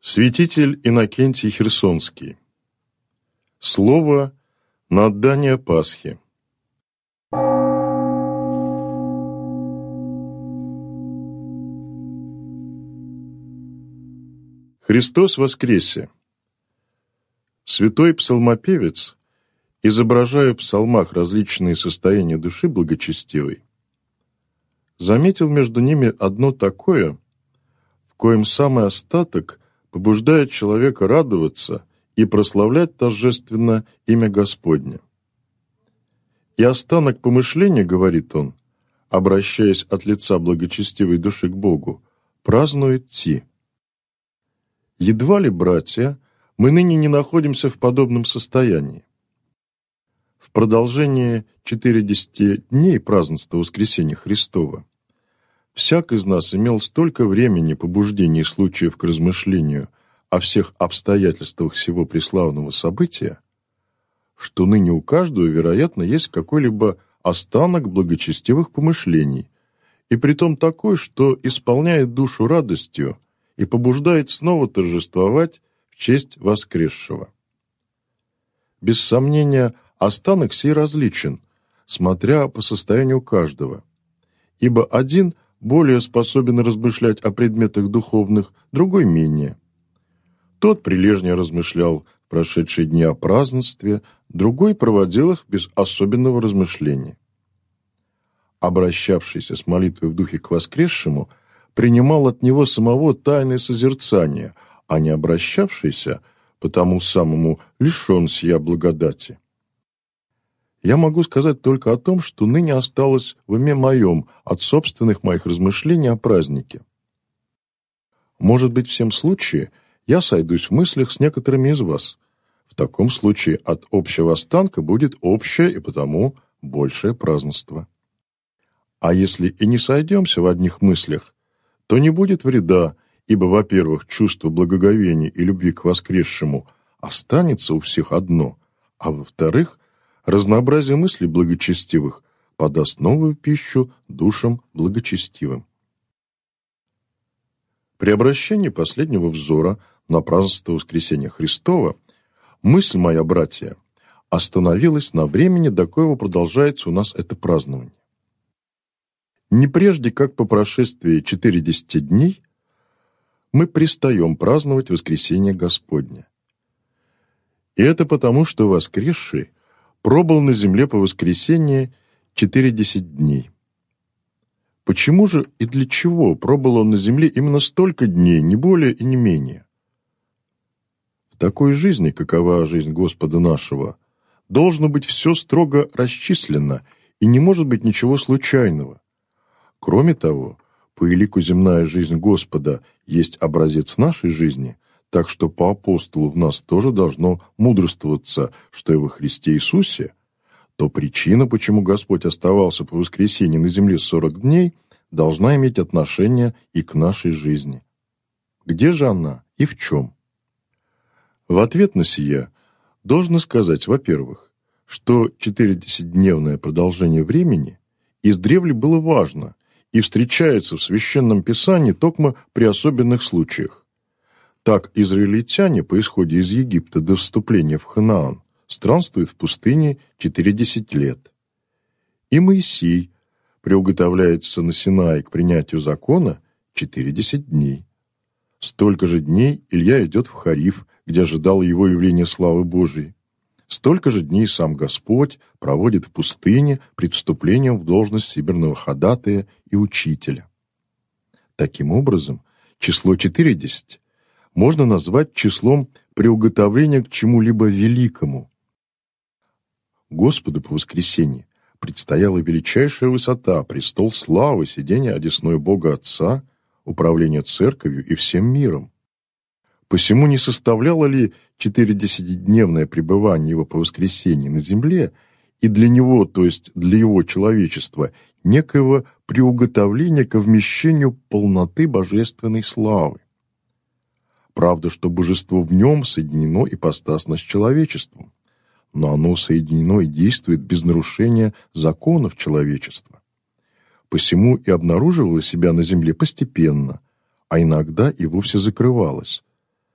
Святитель Иннокентий Херсонский. Слово на отдание Пасхи. Христос воскресе! Святой псалмопевец, изображая в псалмах различные состояния души благочестивой, заметил между ними одно такое, в коем самый остаток побуждает человека радоваться и прославлять торжественно имя Господне. И останок помышления, говорит он, обращаясь от лица благочестивой души к Богу, празднует Ти. Едва ли, братья, мы ныне не находимся в подобном состоянии. В продолжение 40 дней празднества Воскресения Христова всяк из нас имел столько времени, побуждений и случаев к размышлению о всех обстоятельствах сего преславного события, что ныне у каждого, вероятно, есть какой-либо останок благочестивых помышлений, и притом такой, что исполняет душу радостью и побуждает снова торжествовать в честь воскресшего. Без сомнения, останок сей различен, смотря по состоянию каждого, ибо один более способен размышлять о предметах духовных, другой менее. Тот прилежнее размышлял в прошедшие дни о празднестве, другой проводил их без особенного размышления. Обращавшийся с молитвой в духе к воскресшему принимал от него самого тайное созерцание, а не обращавшийся, потому самому лишен сия благодати. Я могу сказать только о том, что ныне осталось в уме моем от собственных моих размышлений о празднике. Может быть, в всем случае я сойдусь в мыслях с некоторыми из вас. В таком случае от общего останка будет общее и потому большее празднество. А если и не сойдемся в одних мыслях, то не будет вреда, ибо, во-первых, чувство благоговения и любви к воскресшему останется у всех одно, а во-вторых, разнообразие мыслей благочестивых подаст новую пищу душам благочестивым. При обращении последнего взора на празднество Воскресения Христова мысль моя, братья, остановилась на времени, до коего продолжается у нас это празднование. Не прежде, как по прошествии 40 дней, мы пристаем праздновать Воскресение Господне. И это потому, что воскресший пробыл на земле по воскресенье 40 дней. Почему же и для чего пробыл он на земле именно столько дней, не более и не менее? В такой жизни, какова жизнь Господа нашего, должно быть все строго расчислено, и не может быть ничего случайного. Кроме того, по элику земная жизнь Господа есть образец нашей жизни, так что по апостолу в нас тоже должно мудрствоваться, что и во Христе Иисусе, то причина, почему Господь оставался по воскресенье на земле 40 дней, должна иметь отношение и к нашей жизни. Где же она и в чем? В ответ на сие должно сказать, во-первых, что 40-дневное продолжение времени издревле было важно и встречается в Священном Писании токмо при особенных случаях. Так израильтяне по исходе из Египта до вступления в Ханаан странствуют в пустыне 40 лет. И Моисей приуготовляется на Синае к принятию закона 40 дней. Столько же дней Илья идет в Хариф, где ожидал его явления славы Божией. Столько же дней сам Господь проводит в пустыне пред вступлением в должность всемирного ходатая и учителя. Таким образом, число 40 можно назвать числом приуготовления к чему-либо великому. Господу по воскресенье предстояла величайшая высота, престол славы, сидение одесной Бога Отца, управление церковью и всем миром. Посему не составляло ли 40-дневное пребывание его по воскресенье на земле и для него, то есть для его человечества, некоего приуготовления ко вмещению полноты божественной славы? Правда, что божество в нем соединено ипостасно с человечеством, но оно соединено и действует без нарушения законов человечества. Посему и обнаруживало себя на земле постепенно, а иногда и вовсе закрывалось.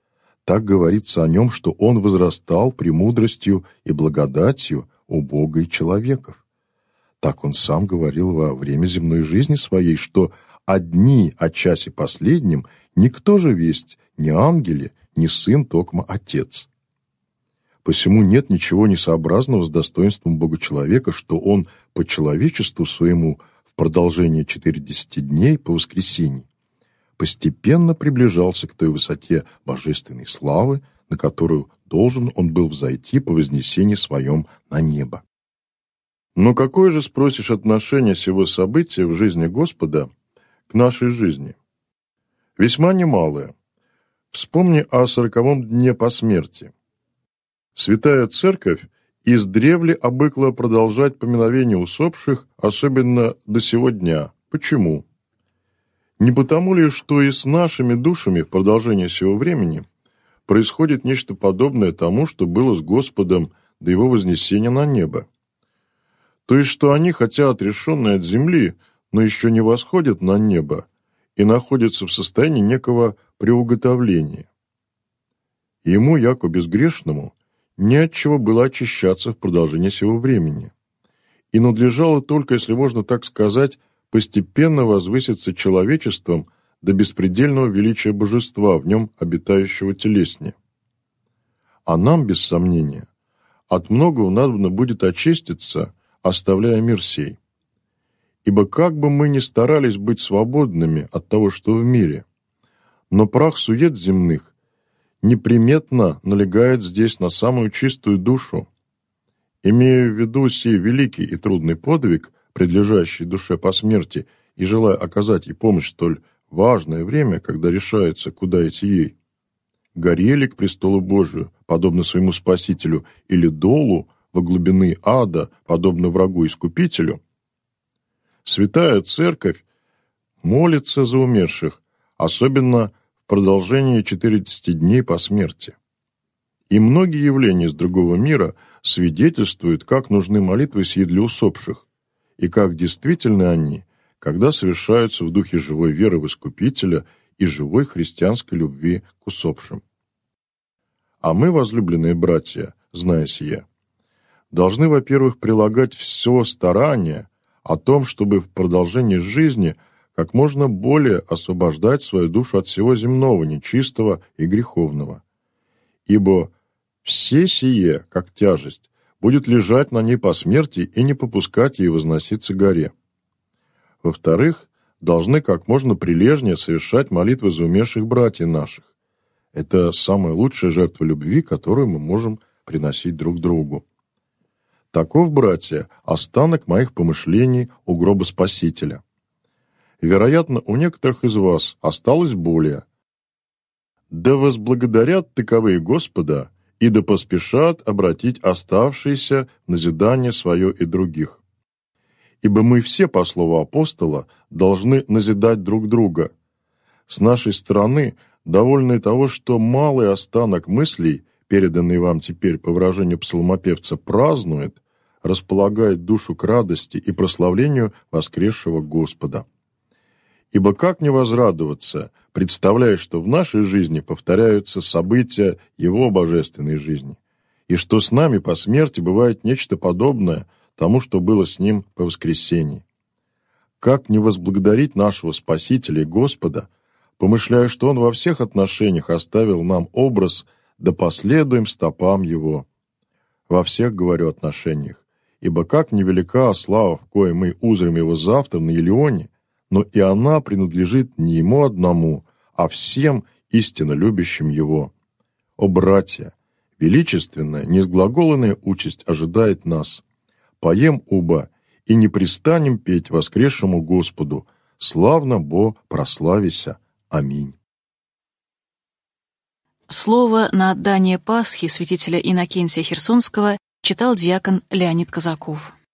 Так говорится о нем, что он возрастал премудростью и благодатью у Бога и человеков. Так он сам говорил во время земной жизни своей, что одни о часе последнем никто же весть, ни ангеле, ни сын, токмо Отец. Посему нет ничего несообразного с достоинством Бога человека, что он по человечеству своему в продолжение 40 дней по воскресенье постепенно приближался к той высоте божественной славы, на которую должен он был взойти по вознесении своем на небо. Но какое же, спросишь, отношение сего события в жизни Господа к нашей жизни? Весьма немалое. Вспомни о 40-м дне по смерти. Святая Церковь издревле обыкла продолжать поминовение усопших, особенно до сего дня. Почему? Не потому ли, что и с нашими душами в продолжении сего времени происходит нечто подобное тому, что было с Господом до Его вознесения на небо? То есть, что они, хотя отрешенные от земли, но еще не восходят на небо и находятся в состоянии некого приуготовления. Ему, яко безгрешному, не от чего было очищаться в продолжении сего времени, и надлежало только, если можно так сказать, постепенно возвыситься человечеством до беспредельного величия божества, в нем обитающего телеснее. А нам, без сомнения, от многого надобно будет очиститься, оставляя мир сей. Ибо как бы мы ни старались быть свободными от того, что в мире, но прах сует земных неприметно налегает здесь на самую чистую душу. Имея в виду сей великий и трудный подвиг, предлежащий душе по смерти, и желая оказать ей помощь в столь важное время, когда решается, куда идти ей, горели к престолу Божию, подобно своему Спасителю, или долу во глубины ада, подобно врагу-искупителю, Святая Церковь молится за умерших, особенно в продолжении 40 дней по смерти. И многие явления из другого мира свидетельствуют, как нужны молитвы сии для усопших, и как действительны они, когда совершаются в духе живой веры в Искупителя и живой христианской любви к усопшим. А мы, возлюбленные братья, зная сие, должны, во-первых, прилагать все старание о том, чтобы в продолжении жизни как можно более освобождать свою душу от всего земного, нечистого и греховного. Ибо все сие, как тяжесть, будет лежать на ней по смерти и не попускать ей возноситься к горе. Во-вторых, должны как можно прилежнее совершать молитвы за умерших братьев наших. Это самая лучшая жертва любви, которую мы можем приносить друг другу. Таков, братья, останок моих помышлений у гроба Спасителя. Вероятно, у некоторых из вас осталось более. Да возблагодарят таковые Господа, и да поспешат обратить оставшиеся в назидание свое и других. Ибо мы все, по слову апостола, должны назидать друг друга. С нашей стороны довольны и того, что малый останок мыслей, переданный вам теперь по выражению псалмопевца, празднует, располагает душу к радости и прославлению воскресшего Господа. Ибо как не возрадоваться, представляя, что в нашей жизни повторяются события Его божественной жизни, и что с нами по смерти бывает нечто подобное тому, что было с Ним по воскресении. Как не возблагодарить нашего Спасителя и Господа, помышляя, что Он во всех отношениях оставил нам образ, да последуем стопам Его. Во всех, говорю, отношениях, ибо как невелика слава, в коей мы узрим Его завтра на Елеоне, но и она принадлежит не Ему одному, а всем истинно любящим Его. О, братья! Величественная, неизглаголенная участь ожидает нас. Поем уба и не пристанем петь воскресшему Господу. Славно Бо прославися. Аминь. Слово на отдание Пасхи святителя Иннокентия Херсонского читал диакон Леонид Казаков.